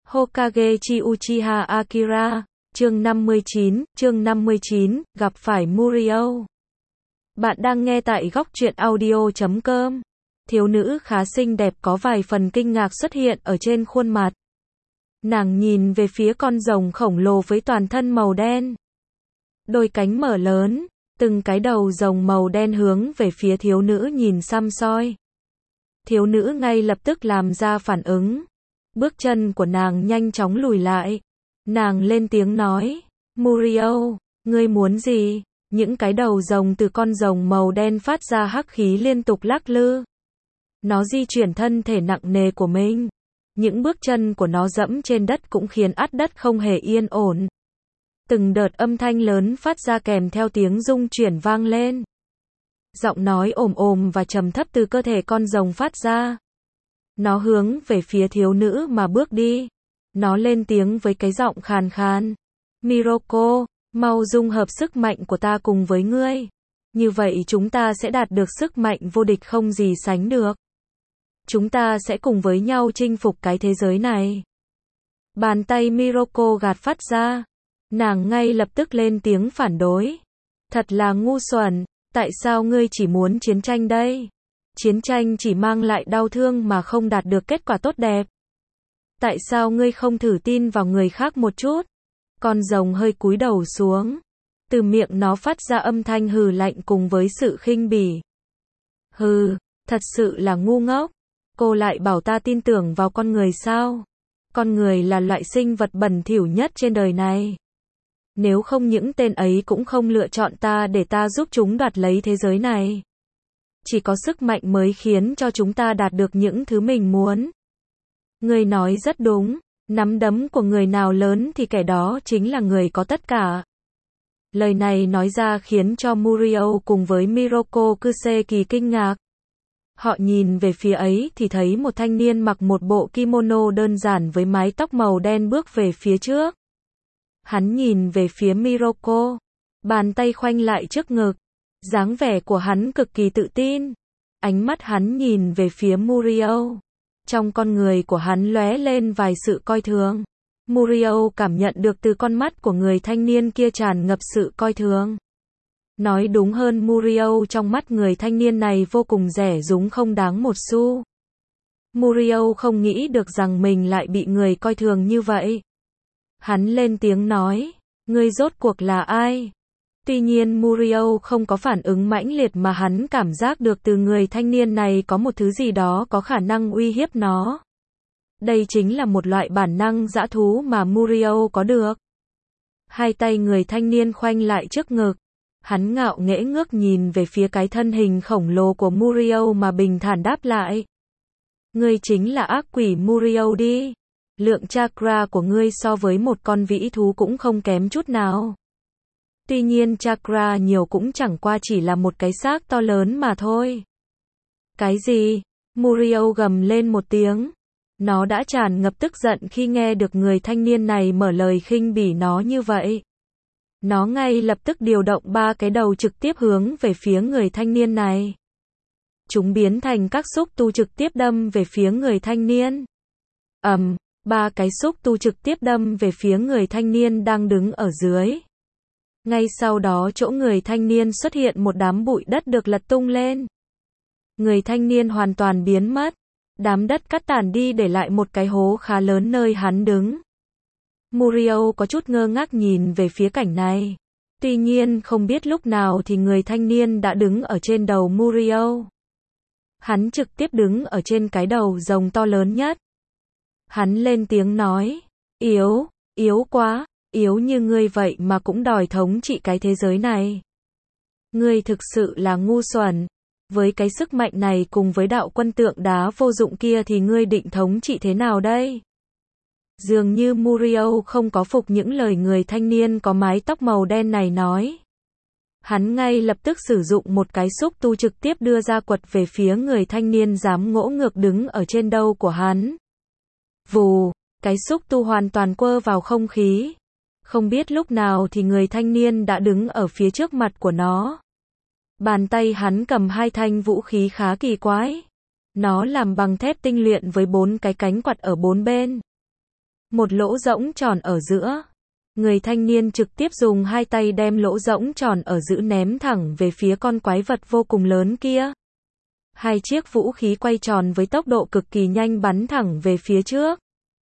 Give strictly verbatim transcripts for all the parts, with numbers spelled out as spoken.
Hokage chi Uchiha Akira, chương năm mươi chín, chương năm mươi chín, gặp phải Murio. Bạn đang nghe tại góc truyện audio chấm com. Thiếu nữ khá xinh đẹp có vài phần kinh ngạc xuất hiện ở trên khuôn mặt. Nàng nhìn về phía con rồng khổng lồ với toàn thân màu đen. Đôi cánh mở lớn, từng cái đầu rồng màu đen hướng về phía thiếu nữ nhìn xăm soi. Thiếu nữ ngay lập tức làm ra phản ứng. Bước chân của nàng nhanh chóng lùi lại. Nàng lên tiếng nói, Murio, ngươi muốn gì? Những cái đầu rồng từ con rồng màu đen phát ra hắc khí liên tục lắc lư. Nó di chuyển thân thể nặng nề của mình. Những bước chân của nó dẫm trên đất cũng khiến át đất không hề yên ổn. Từng đợt âm thanh lớn phát ra kèm theo tiếng rung chuyển vang lên. Giọng nói ồm ồm và trầm thấp từ cơ thể con rồng phát ra. Nó hướng về phía thiếu nữ mà bước đi. Nó lên tiếng với cái giọng khàn khàn. Miroko, mau dung hợp sức mạnh của ta cùng với ngươi. Như vậy chúng ta sẽ đạt được sức mạnh vô địch không gì sánh được. Chúng ta sẽ cùng với nhau chinh phục cái thế giới này. Bàn tay Miroko gạt phát ra. Nàng ngay lập tức lên tiếng phản đối. Thật là ngu xuẩn, tại sao ngươi chỉ muốn chiến tranh đây? Chiến tranh chỉ mang lại đau thương mà không đạt được kết quả tốt đẹp. Tại sao ngươi không thử tin vào người khác một chút? Con rồng hơi cúi đầu xuống. Từ miệng nó phát ra âm thanh hừ lạnh cùng với sự khinh bỉ. Hừ, thật sự là ngu ngốc. Cô lại bảo ta tin tưởng vào con người sao? Con người là loại sinh vật bẩn thỉu nhất trên đời này. Nếu không những tên ấy cũng không lựa chọn ta để ta giúp chúng đoạt lấy thế giới này. Chỉ có sức mạnh mới khiến cho chúng ta đạt được những thứ mình muốn. Ngươi nói rất đúng, nắm đấm của người nào lớn thì kẻ đó chính là người có tất cả. Lời này nói ra khiến cho Murio cùng với Miroko Kuse kỳ kinh ngạc. Họ nhìn về phía ấy thì thấy một thanh niên mặc một bộ kimono đơn giản với mái tóc màu đen bước về phía trước. Hắn nhìn về phía Miroko, bàn tay khoanh lại trước ngực. Dáng vẻ của hắn cực kỳ tự tin. Ánh mắt hắn nhìn về phía Murio. Trong con người của hắn lóe lên vài sự coi thường. Murio cảm nhận được từ con mắt của người thanh niên kia tràn ngập sự coi thường. Nói đúng hơn Murio trong mắt người thanh niên này vô cùng rẻ rúng không đáng một xu. Murio không nghĩ được rằng mình lại bị người coi thường như vậy. Hắn lên tiếng nói, ngươi rốt cuộc là ai? Tuy nhiên Murio không có phản ứng mãnh liệt mà hắn cảm giác được từ người thanh niên này có một thứ gì đó có khả năng uy hiếp nó. Đây chính là một loại bản năng dã thú mà Murio có được. Hai tay người thanh niên khoanh lại trước ngực. Hắn ngạo nghễ ngước nhìn về phía cái thân hình khổng lồ của Murio mà bình thản đáp lại. Ngươi chính là ác quỷ Murio đi. Lượng chakra của ngươi so với một con vĩ thú cũng không kém chút nào. Tuy nhiên chakra nhiều cũng chẳng qua chỉ là một cái xác to lớn mà thôi. Cái gì? Murio gầm lên một tiếng. Nó đã tràn ngập tức giận khi nghe được người thanh niên này mở lời khinh bỉ nó như vậy. Nó ngay lập tức điều động ba cái đầu trực tiếp hướng về phía người thanh niên này. Chúng biến thành các xúc tu trực tiếp đâm về phía người thanh niên. Ầm, ba cái xúc tu trực tiếp đâm về phía người thanh niên đang đứng ở dưới. Ngay sau đó chỗ người thanh niên xuất hiện một đám bụi đất được lật tung lên. Người thanh niên hoàn toàn biến mất. Đám đất cắt tản đi để lại một cái hố khá lớn nơi hắn đứng. Murio có chút ngơ ngác nhìn về phía cảnh này. Tuy nhiên không biết lúc nào thì người thanh niên đã đứng ở trên đầu Murio. Hắn trực tiếp đứng ở trên cái đầu rồng to lớn nhất. Hắn lên tiếng nói, yếu, yếu quá. Yếu như ngươi vậy mà cũng đòi thống trị cái thế giới này. Ngươi thực sự là ngu xuẩn. Với cái sức mạnh này cùng với đạo quân tượng đá vô dụng kia thì ngươi định thống trị thế nào đây? Dường như Murio không có phục những lời người thanh niên có mái tóc màu đen này nói. Hắn ngay lập tức sử dụng một cái xúc tu trực tiếp đưa ra quật về phía người thanh niên dám ngỗ ngược đứng ở trên đầu của hắn. Vù, cái xúc tu hoàn toàn quơ vào không khí. Không biết lúc nào thì người thanh niên đã đứng ở phía trước mặt của nó. Bàn tay hắn cầm hai thanh vũ khí khá kỳ quái. Nó làm bằng thép tinh luyện với bốn cái cánh quạt ở bốn bên. một lỗ rỗng tròn ở giữa. Người thanh niên trực tiếp dùng hai tay đem lỗ rỗng tròn ở giữa ném thẳng về phía con quái vật vô cùng lớn kia. Hai chiếc vũ khí quay tròn với tốc độ cực kỳ nhanh bắn thẳng về phía trước.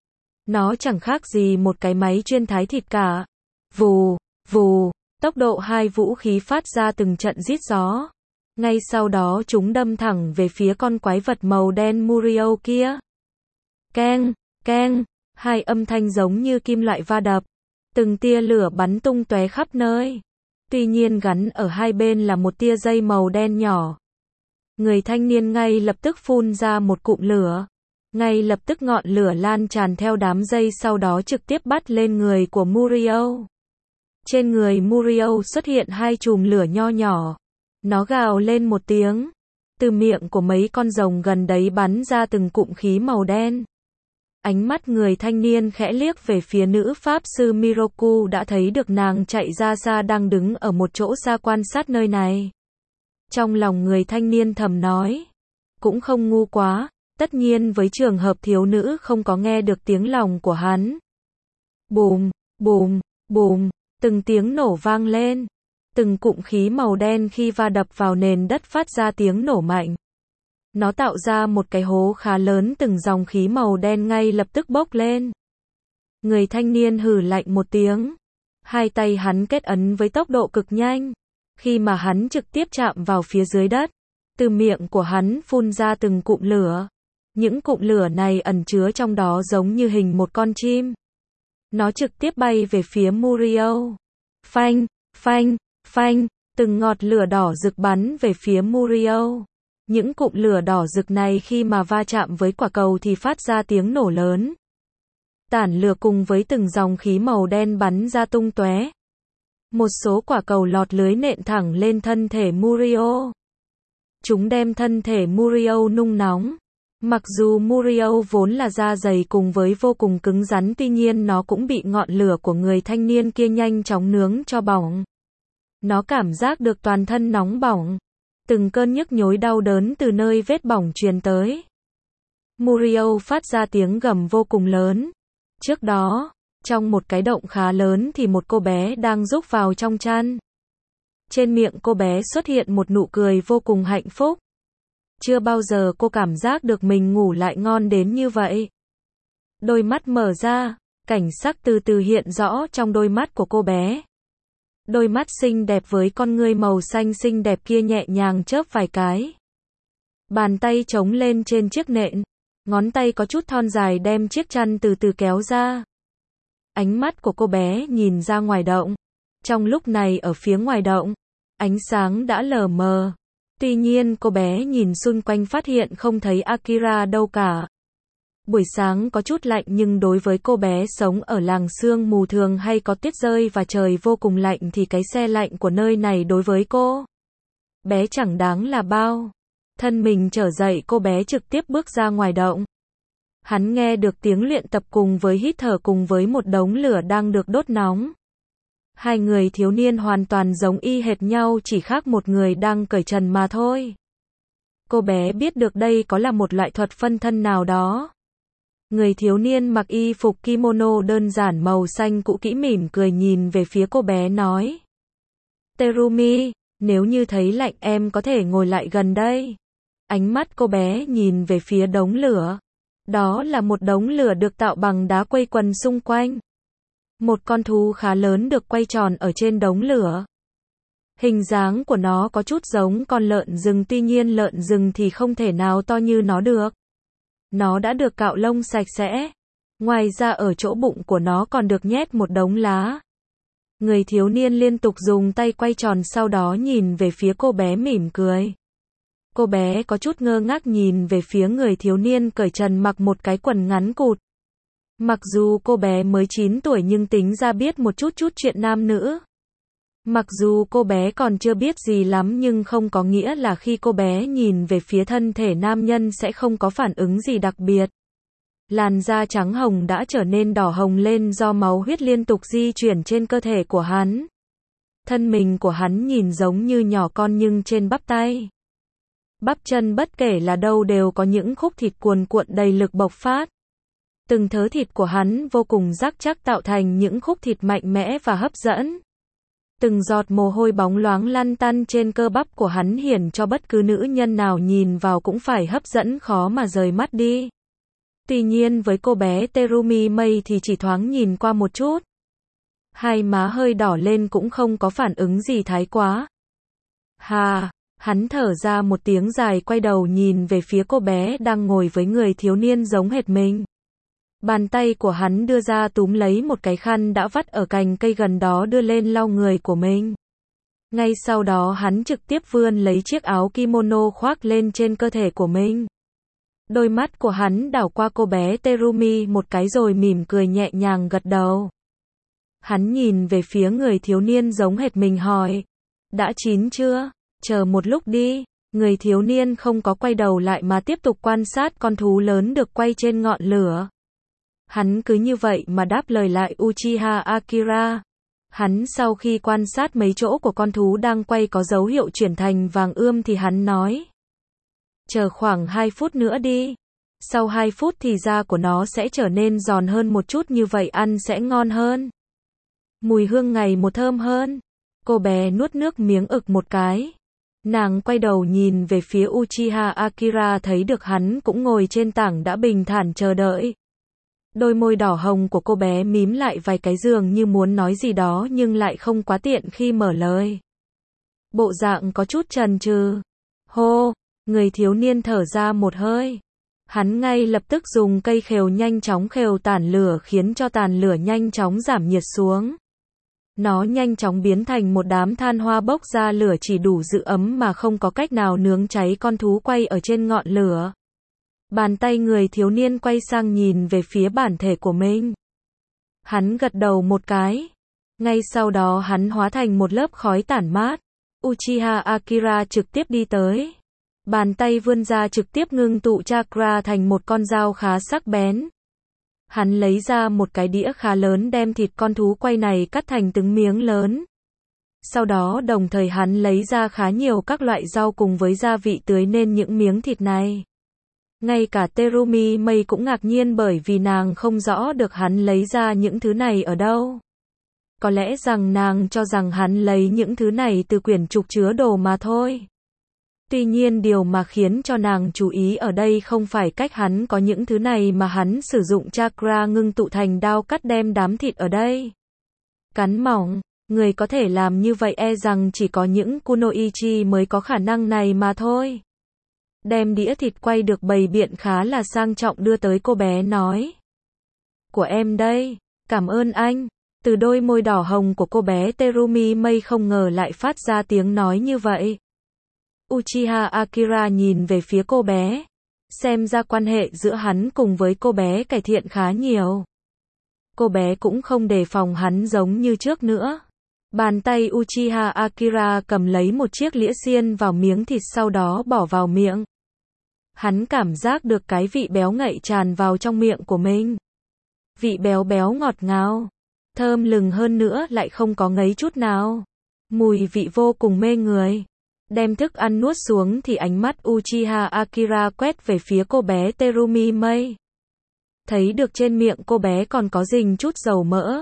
Nó chẳng khác gì một cái máy chuyên thái thịt cả. Vù, vù, tốc độ hai vũ khí phát ra từng trận rít gió. Ngay sau đó chúng đâm thẳng về phía con quái vật màu đen Muriel kia. Keng, keng, hai âm thanh giống như kim loại va đập. Từng tia lửa bắn tung tóe khắp nơi. Tuy nhiên gắn ở hai bên là một tia dây màu đen nhỏ. Người thanh niên ngay lập tức phun ra một cụm lửa. Ngay lập tức ngọn lửa lan tràn theo đám dây sau đó trực tiếp bắt lên người của Muriel. Trên người Muriel xuất hiện hai chùm lửa nho nhỏ. Nó gào lên một tiếng. Từ miệng của mấy con rồng gần đấy bắn ra từng cụm khí màu đen. Ánh mắt người thanh niên khẽ liếc về phía nữ pháp sư Miroku đã thấy được nàng chạy ra xa đang đứng ở một chỗ xa quan sát nơi này. Trong lòng người thanh niên thầm nói. Cũng không ngu quá, tất nhiên với trường hợp thiếu nữ không có nghe được tiếng lòng của hắn. Bùm, bùm, bùm, từng tiếng nổ vang lên. Từng cụm khí màu đen khi va đập vào nền đất phát ra tiếng nổ mạnh. Nó tạo ra một cái hố khá lớn, từng dòng khí màu đen ngay lập tức bốc lên. Người thanh niên hừ lạnh một tiếng. Hai tay hắn kết ấn với tốc độ cực nhanh. Khi mà hắn trực tiếp chạm vào phía dưới đất, từ miệng của hắn phun ra từng cụm lửa. Những cụm lửa này ẩn chứa trong đó giống như hình một con chim. Nó trực tiếp bay về phía Muriel. Phanh, phanh, phanh, từng ngọt lửa đỏ rực bắn về phía Muriel. Những cụm lửa đỏ rực này khi mà va chạm với quả cầu thì phát ra tiếng nổ lớn. Tản lửa cùng với từng dòng khí màu đen bắn ra tung tóe. Một số quả cầu lọt lưới nện thẳng lên thân thể Muriel. Chúng đem thân thể Muriel nung nóng. Mặc dù Muriel vốn là da dày cùng với vô cùng cứng rắn, tuy nhiên nó cũng bị ngọn lửa của người thanh niên kia nhanh chóng nướng cho bỏng. Nó cảm giác được toàn thân nóng bỏng. Từng cơn nhức nhối đau đớn từ nơi vết bỏng truyền tới. Muriel phát ra tiếng gầm vô cùng lớn. Trước đó, trong một cái động khá lớn thì một cô bé đang rúc vào trong chăn. Trên miệng cô bé xuất hiện một nụ cười vô cùng hạnh phúc. Chưa bao giờ cô cảm giác được mình ngủ lại ngon đến như vậy. Đôi mắt mở ra, cảnh sắc từ từ hiện rõ trong đôi mắt của cô bé. Đôi mắt xinh đẹp với con ngươi màu xanh xinh đẹp kia nhẹ nhàng chớp vài cái. Bàn tay chống lên trên chiếc nệm, ngón tay có chút thon dài đem chiếc chăn từ từ kéo ra. Ánh mắt của cô bé nhìn ra ngoài động. Trong lúc này ở phía ngoài động, ánh sáng đã lờ mờ. Tuy nhiên cô bé nhìn xung quanh phát hiện không thấy Akira đâu cả. Buổi sáng có chút lạnh nhưng đối với cô bé sống ở làng sương mù thường hay có tuyết rơi và trời vô cùng lạnh thì cái se lạnh của nơi này đối với cô bé chẳng đáng là bao. Thân mình trở dậy, cô bé trực tiếp bước ra ngoài động. Hắn nghe được tiếng luyện tập cùng với hít thở cùng với một đống lửa đang được đốt nóng. Hai người thiếu niên hoàn toàn giống y hệt nhau, chỉ khác một người đang cởi trần mà thôi. Cô bé biết được đây có là một loại thuật phân thân nào đó. Người thiếu niên mặc y phục kimono đơn giản màu xanh cũ kỹ mỉm cười nhìn về phía cô bé nói. Terumi, nếu như thấy lạnh em có thể ngồi lại gần đây. Ánh mắt cô bé nhìn về phía đống lửa. Đó là một đống lửa được tạo bằng đá quây quần xung quanh. Một con thú khá lớn được quay tròn ở trên đống lửa. Hình dáng của nó có chút giống con lợn rừng, tuy nhiên lợn rừng thì không thể nào to như nó được. Nó đã được cạo lông sạch sẽ. Ngoài ra ở chỗ bụng của nó còn được nhét một đống lá. Người thiếu niên liên tục dùng tay quay tròn sau đó nhìn về phía cô bé mỉm cười. Cô bé có chút ngơ ngác nhìn về phía người thiếu niên cởi trần mặc một cái quần ngắn cụt. Mặc dù cô bé mới chín tuổi nhưng tính ra biết một chút chút chuyện nam nữ. Mặc dù cô bé còn chưa biết gì lắm nhưng không có nghĩa là khi cô bé nhìn về phía thân thể nam nhân sẽ không có phản ứng gì đặc biệt. Làn da trắng hồng đã trở nên đỏ hồng lên do máu huyết liên tục di chuyển trên cơ thể của hắn. Thân mình của hắn nhìn giống như nhỏ con nhưng trên bắp tay, bắp chân bất kể là đâu đều có những khúc thịt cuồn cuộn đầy lực bộc phát. Từng thớ thịt của hắn vô cùng rắc chắc tạo thành những khúc thịt mạnh mẽ và hấp dẫn. Từng giọt mồ hôi bóng loáng lăn tăn trên cơ bắp của hắn hiển cho bất cứ nữ nhân nào nhìn vào cũng phải hấp dẫn khó mà rời mắt đi. Tuy nhiên với cô bé Terumi Mei thì chỉ thoáng nhìn qua một chút. Hai má hơi đỏ lên cũng không có phản ứng gì thái quá. Hà, hắn thở ra một tiếng dài quay đầu nhìn về phía cô bé đang ngồi với người thiếu niên giống hệt mình. Bàn tay của hắn đưa ra túm lấy một cái khăn đã vắt ở cành cây gần đó đưa lên lau người của mình. Ngay sau đó hắn trực tiếp vươn lấy chiếc áo kimono khoác lên trên cơ thể của mình. Đôi mắt của hắn đảo qua cô bé Terumi một cái rồi mỉm cười nhẹ nhàng gật đầu. Hắn nhìn về phía người thiếu niên giống hệt mình hỏi. Đã chín chưa? Chờ một lúc đi. Người thiếu niên không có quay đầu lại mà tiếp tục quan sát con thú lớn được quay trên ngọn lửa. Hắn cứ như vậy mà đáp lời lại Uchiha Akira. Hắn sau khi quan sát mấy chỗ của con thú đang quay có dấu hiệu chuyển thành vàng ươm thì hắn nói. Chờ khoảng hai phút nữa đi. Sau hai phút thì da của nó sẽ trở nên giòn hơn một chút, như vậy ăn sẽ ngon hơn. Mùi hương ngày một thơm hơn. Cô bé nuốt nước miếng ực một cái. Nàng quay đầu nhìn về phía Uchiha Akira thấy được hắn cũng ngồi trên tảng đã bình thản chờ đợi. Đôi môi đỏ hồng của cô bé mím lại vài cái dường như muốn nói gì đó nhưng lại không quá tiện khi mở lời. Bộ dạng có chút chần chừ. Hô, người thiếu niên thở ra một hơi. Hắn ngay lập tức dùng cây khều nhanh chóng khều tàn lửa khiến cho tàn lửa nhanh chóng giảm nhiệt xuống. Nó nhanh chóng biến thành một đám than hoa bốc ra lửa chỉ đủ giữ ấm mà không có cách nào nướng cháy con thú quay ở trên ngọn lửa. Bàn tay người thiếu niên quay sang nhìn về phía bản thể của mình. Hắn gật đầu một cái. Ngay sau đó hắn hóa thành một lớp khói tản mát. Uchiha Akira trực tiếp đi tới. Bàn tay vươn ra trực tiếp ngưng tụ chakra thành một con dao khá sắc bén. Hắn lấy ra một cái đĩa khá lớn đem thịt con thú quay này cắt thành từng miếng lớn. Sau đó đồng thời hắn lấy ra khá nhiều các loại rau cùng với gia vị tưới nên những miếng thịt này. Ngay cả Terumi Mei cũng ngạc nhiên bởi vì nàng không rõ được hắn lấy ra những thứ này ở đâu. Có lẽ rằng nàng cho rằng hắn lấy những thứ này từ quyển trục chứa đồ mà thôi. Tuy nhiên điều mà khiến cho nàng chú ý ở đây không phải cách hắn có những thứ này mà hắn sử dụng chakra ngưng tụ thành đao cắt đem đám thịt ở đây. Cắn mỏng, người có thể làm như vậy e rằng chỉ có những kunoichi mới có khả năng này mà thôi. Đem đĩa thịt quay được bày biện khá là sang trọng đưa tới cô bé nói. Của em đây, cảm ơn anh. Từ đôi môi đỏ hồng của cô bé Terumi Mei không ngờ lại phát ra tiếng nói như vậy. Uchiha Akira nhìn về phía cô bé. Xem ra quan hệ giữa hắn cùng với cô bé cải thiện khá nhiều. Cô bé cũng không đề phòng hắn giống như trước nữa. Bàn tay Uchiha Akira cầm lấy một chiếc lĩa xiên vào miếng thịt sau đó bỏ vào miệng. Hắn cảm giác được cái vị béo ngậy tràn vào trong miệng của mình. Vị béo béo ngọt ngào. Thơm lừng hơn nữa lại không có ngấy chút nào. Mùi vị vô cùng mê người. Đem thức ăn nuốt xuống thì ánh mắt Uchiha Akira quét về phía cô bé Terumi Mei. Thấy được trên miệng cô bé còn có dình chút dầu mỡ.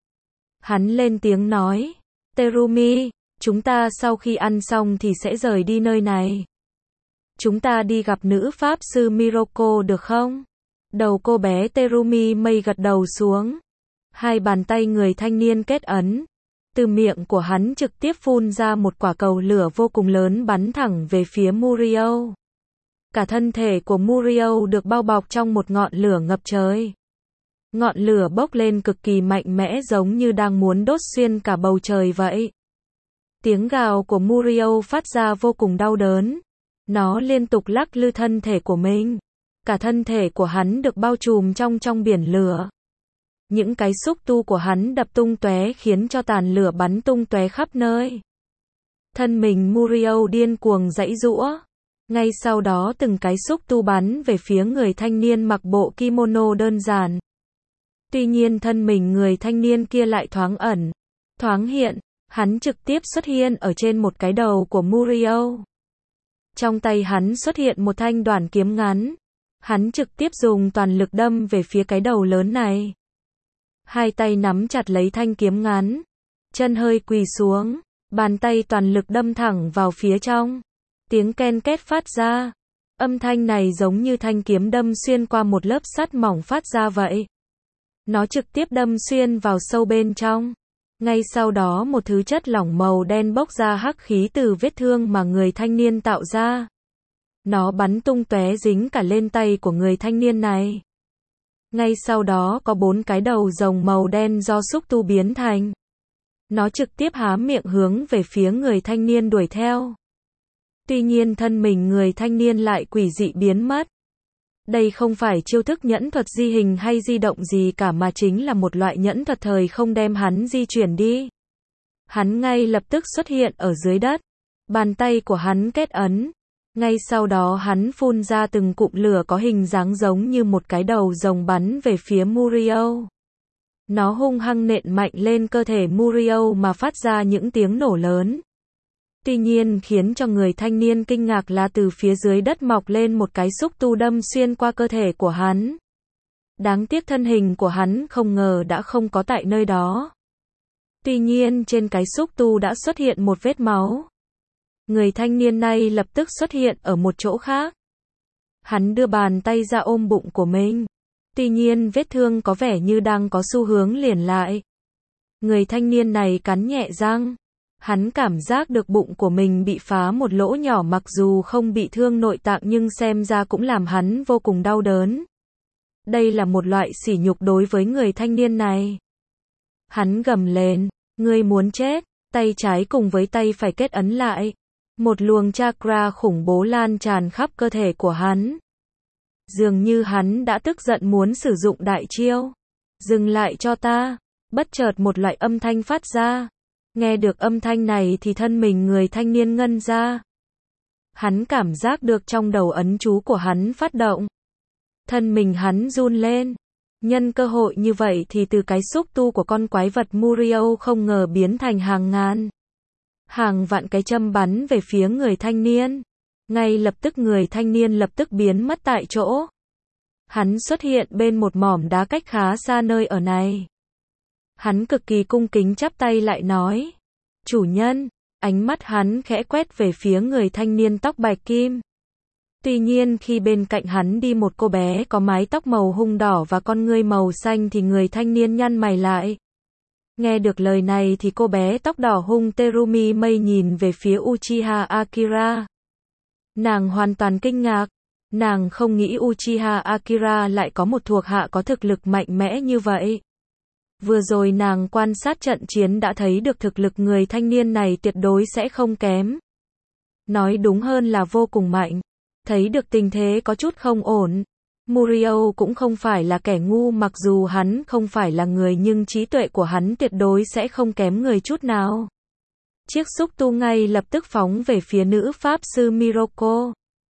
Hắn lên tiếng nói. Terumi, chúng ta sau khi ăn xong thì sẽ rời đi nơi này. Chúng ta đi gặp nữ pháp sư Miroko được không? Đầu cô bé Terumi Mei gật đầu xuống. Hai bàn tay người thanh niên kết ấn. Từ miệng của hắn trực tiếp phun ra một quả cầu lửa vô cùng lớn bắn thẳng về phía Murio. Cả thân thể của Murio được bao bọc trong một ngọn lửa ngập trời. Ngọn lửa bốc lên cực kỳ mạnh mẽ giống như đang muốn đốt xuyên cả bầu trời vậy. Tiếng gào của Murio phát ra vô cùng đau đớn. Nó liên tục lắc lư thân thể của mình. Cả thân thể của hắn được bao trùm trong trong biển lửa. Những cái xúc tu của hắn đập tung tóe khiến cho tàn lửa bắn tung tóe khắp nơi. Thân mình Murio điên cuồng giãy giũa. Ngay sau đó từng cái xúc tu bắn về phía người thanh niên mặc bộ kimono đơn giản. Tuy nhiên thân mình người thanh niên kia lại thoáng ẩn, thoáng hiện. Hắn trực tiếp xuất hiện ở trên một cái đầu của Murio. Trong tay hắn xuất hiện một thanh đoản kiếm ngắn. Hắn trực tiếp dùng toàn lực đâm về phía cái đầu lớn này. Hai tay nắm chặt lấy thanh kiếm ngắn, chân hơi quỳ xuống, bàn tay toàn lực đâm thẳng vào phía trong. Tiếng ken két phát ra. Âm thanh này giống như thanh kiếm đâm xuyên qua một lớp sắt mỏng phát ra vậy. Nó trực tiếp đâm xuyên vào sâu bên trong. Ngay sau đó một thứ chất lỏng màu đen bốc ra hắc khí từ vết thương mà người thanh niên tạo ra. Nó bắn tung tóe dính cả lên tay của người thanh niên này. Ngay sau đó có bốn cái đầu rồng màu đen do xúc tu biến thành. Nó trực tiếp há miệng hướng về phía người thanh niên đuổi theo. Tuy nhiên thân mình người thanh niên lại quỷ dị biến mất. Đây không phải chiêu thức nhẫn thuật di hình hay di động gì cả mà chính là một loại nhẫn thuật thời không đem hắn di chuyển đi. Hắn ngay lập tức xuất hiện ở dưới đất. Bàn tay của hắn kết ấn. Ngay sau đó hắn phun ra từng cụm lửa có hình dáng giống như một cái đầu rồng bắn về phía Murio. Nó hung hăng nện mạnh lên cơ thể Murio mà phát ra những tiếng nổ lớn. Tuy nhiên khiến cho người thanh niên kinh ngạc là từ phía dưới đất mọc lên một cái xúc tu đâm xuyên qua cơ thể của hắn. Đáng tiếc thân hình của hắn không ngờ đã không có tại nơi đó. Tuy nhiên trên cái xúc tu đã xuất hiện một vết máu. Người thanh niên này lập tức xuất hiện ở một chỗ khác. Hắn đưa bàn tay ra ôm bụng của mình. Tuy nhiên vết thương có vẻ như đang có xu hướng liền lại. Người thanh niên này cắn nhẹ răng. Hắn cảm giác được bụng của mình bị phá một lỗ nhỏ mặc dù không bị thương nội tạng nhưng xem ra cũng làm hắn vô cùng đau đớn. Đây là một loại sỉ nhục đối với người thanh niên này. Hắn gầm lên, ngươi muốn chết, tay trái cùng với tay phải kết ấn lại. Một luồng chakra khủng bố lan tràn khắp cơ thể của hắn. Dường như hắn đã tức giận muốn sử dụng đại chiêu. Dừng lại cho ta. Bất chợt một loại âm thanh phát ra. Nghe được âm thanh này thì thân mình người thanh niên ngân ra. Hắn cảm giác được trong đầu ấn chú của hắn phát động. Thân mình hắn run lên. Nhân cơ hội như vậy thì từ cái xúc tu của con quái vật Murio không ngờ biến thành hàng ngàn. Hàng vạn cái châm bắn về phía người thanh niên. Ngay lập tức người thanh niên lập tức biến mất tại chỗ. Hắn xuất hiện bên một mỏm đá cách khá xa nơi ở này. Hắn cực kỳ cung kính chắp tay lại nói. Chủ nhân, ánh mắt hắn khẽ quét về phía người thanh niên tóc bạch kim. Tuy nhiên khi bên cạnh hắn đi một cô bé có mái tóc màu hung đỏ và con ngươi màu xanh thì người thanh niên nhăn mày lại. Nghe được lời này thì cô bé tóc đỏ hung Terumi Mei nhìn về phía Uchiha Akira. Nàng hoàn toàn kinh ngạc. Nàng không nghĩ Uchiha Akira lại có một thuộc hạ có thực lực mạnh mẽ như vậy. Vừa rồi nàng quan sát trận chiến đã thấy được thực lực người thanh niên này tuyệt đối sẽ không kém. Nói đúng hơn là vô cùng mạnh. Thấy được tình thế có chút không ổn. Murio cũng không phải là kẻ ngu mặc dù hắn không phải là người nhưng trí tuệ của hắn tuyệt đối sẽ không kém người chút nào. Chiếc xúc tu ngay lập tức phóng về phía nữ pháp sư Miroko.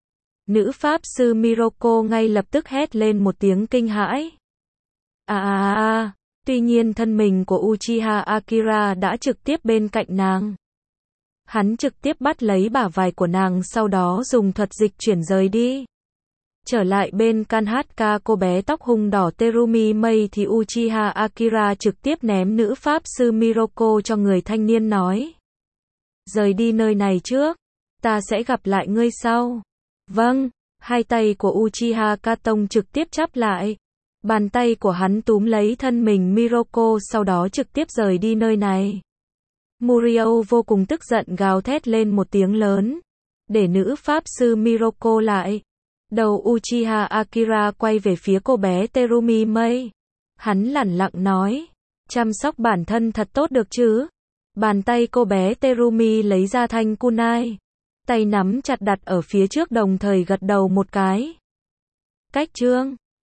Nữ pháp sư Miroko ngay lập tức hét lên một tiếng kinh hãi. À à à, tuy nhiên thân mình của Uchiha Akira đã trực tiếp bên cạnh nàng. Hắn trực tiếp bắt lấy bả vai của nàng sau đó dùng thuật dịch chuyển rời đi. Trở lại bên Kanhaka cô bé tóc hung đỏ Terumi Mei thì Uchiha Akira trực tiếp ném nữ pháp sư Miroko cho người thanh niên nói. Rời đi nơi này trước, ta sẽ gặp lại ngươi sau. Vâng, hai tay của Uchiha Katong trực tiếp chắp lại. Bàn tay của hắn túm lấy thân mình Miroko sau đó trực tiếp rời đi nơi này. Murio vô cùng tức giận gào thét lên một tiếng lớn. Để nữ pháp sư Miroko lại. Đầu Uchiha Akira quay về phía cô bé Terumi Mei. Hắn lẳng lặng nói. Chăm sóc bản thân thật tốt được chứ. Bàn tay cô bé Terumi lấy ra thanh kunai. Tay nắm chặt đặt ở phía trước đồng thời gật đầu một cái. Cách chương